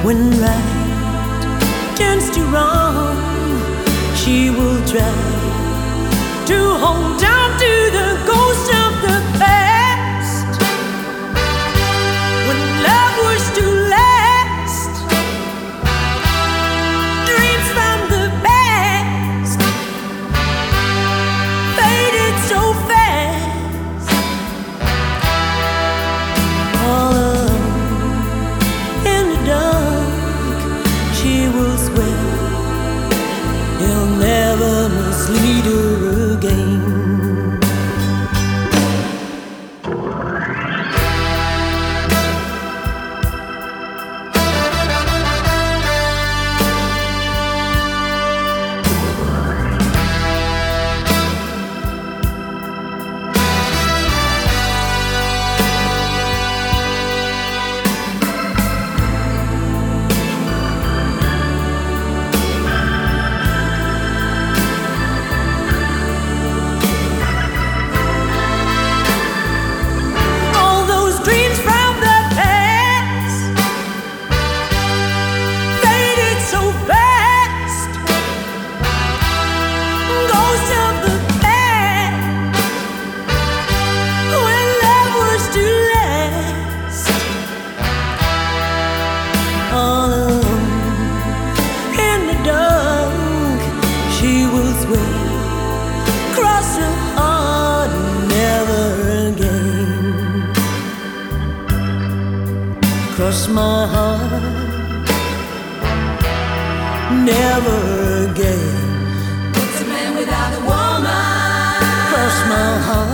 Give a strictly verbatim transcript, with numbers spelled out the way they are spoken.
When right turns to wrong, she will try to hold on to the ghost of the past. When love was to last, dreams from the past faded so fast. All alone in the dark, she will swear he'll never mislead her again. Cross her heart, never again. Cross my heart, never again. What's a man without a woman? Cross my heart.